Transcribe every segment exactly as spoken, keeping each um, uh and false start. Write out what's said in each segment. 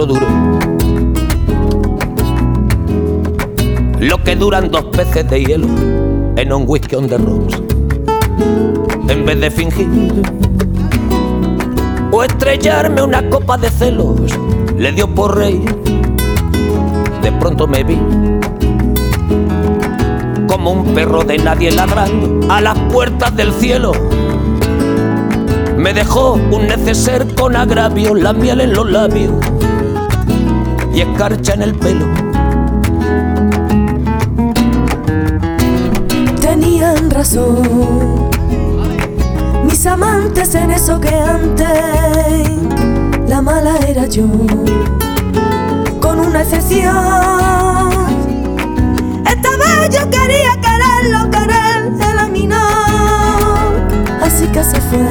lo duro, lo que duran dos peces de hielo en un whisky on the rocks. En vez de fingir o estrellarme una copa de celos, le dio por reír. De pronto me vi como un perro de nadie ladrando a las puertas del cielo. Me dejó un neceser con agravio, la miel en los labios y escarcha en el pelo. Tenían razón mis amantes en eso que antes la mala era yo, con una excepción. Esta vez yo quería quererlo, querer él a mí no. Así que se fue,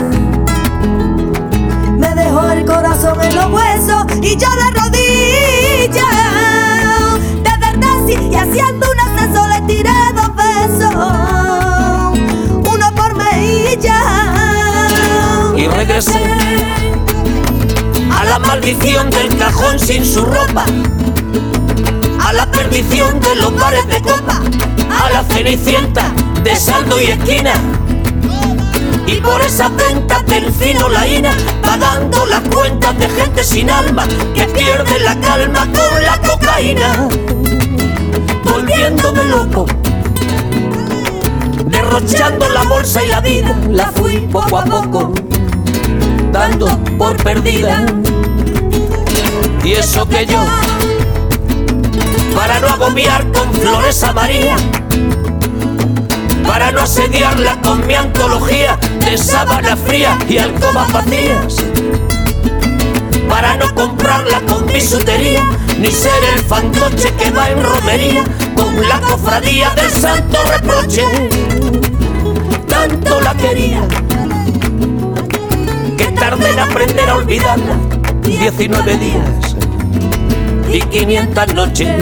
me dejó el corazón en los huesos y yo de rodillas, desde el taxi y haciendo un acceso le tiré dos besos, uno por mejilla. Y regresé a la maldición del cajón sin su ropa, a la perdición de los bares de copa, a la cenicienta de saldo y esquina. Y por esas ventas del fino laína, pagando las cuentas de gente sin alma que pierde la calma con la cocaína. Volviéndome loco, derrochando la bolsa y la vida, la fui poco a poco dando por perdida. Y eso que yo, para no agobiar con flores a María, para no asediarla con mi antología de sábana fría y alcobas vacías, para no comprarla con bisutería, ni ser el fantoche que va en romería con la cofradía del santo reproche. Tanto la quería que tardé en aprender a olvidarla. Diecinueve días y quinientas noches.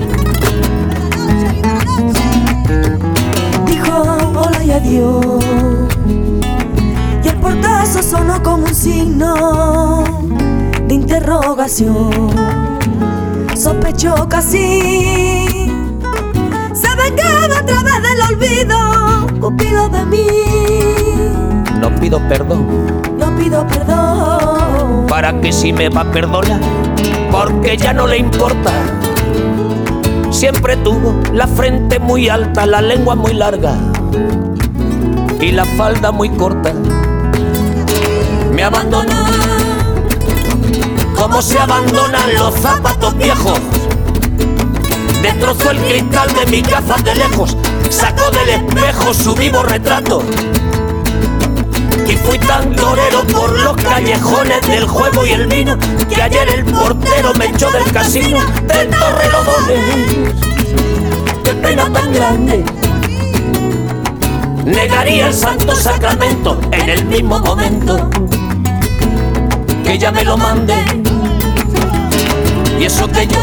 Dijo hola y adiós, y el portazo sonó como un signo de interrogación. Sospechó casi, se vengaba a través del olvido. Cupido de mí, No pido perdón, no pido perdón. para que si me va a perdonar, porque ya no le importa. Siempre tuvo la frente muy alta, la lengua muy larga y la falda muy corta. Me abandonó como se abandonan los zapatos viejos. Destrozó el cristal de mi gafas de lejos, sacó del espejo su vivo retrato. Y fui tan torero por los callejones del juego y el vino, que ayer el portero me echó del casino de Torrelodones. Qué pena tan grande, negaría el santo sacramento en el mismo momento que ya me lo mandé. Y eso que yo,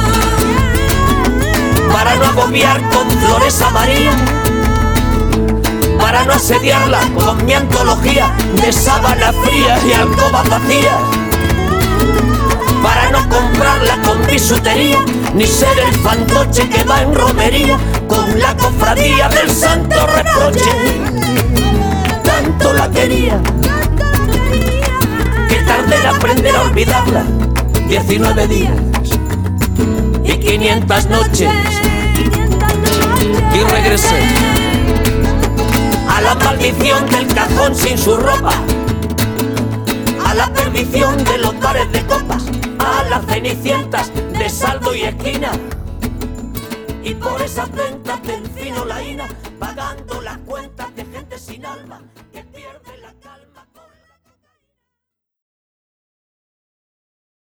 para no agobiar con flores a María, para no asediarla con mi antología de sábana fría y alcobas vacías, para no comprarla con bisutería, ni ser el fantoche que va en romería con la cofradía del santo reproche. Tanto la quería que tardé en aprender a olvidarla. Diecinueve días y quinientas noches. Y regresé a la maldición del cajón sin su ropa, a la perdición de los bares de copas, a las cenicientas de saldo y esquina. Y por esas ventas del fino laína, pagando las cuentas de gente sin alma que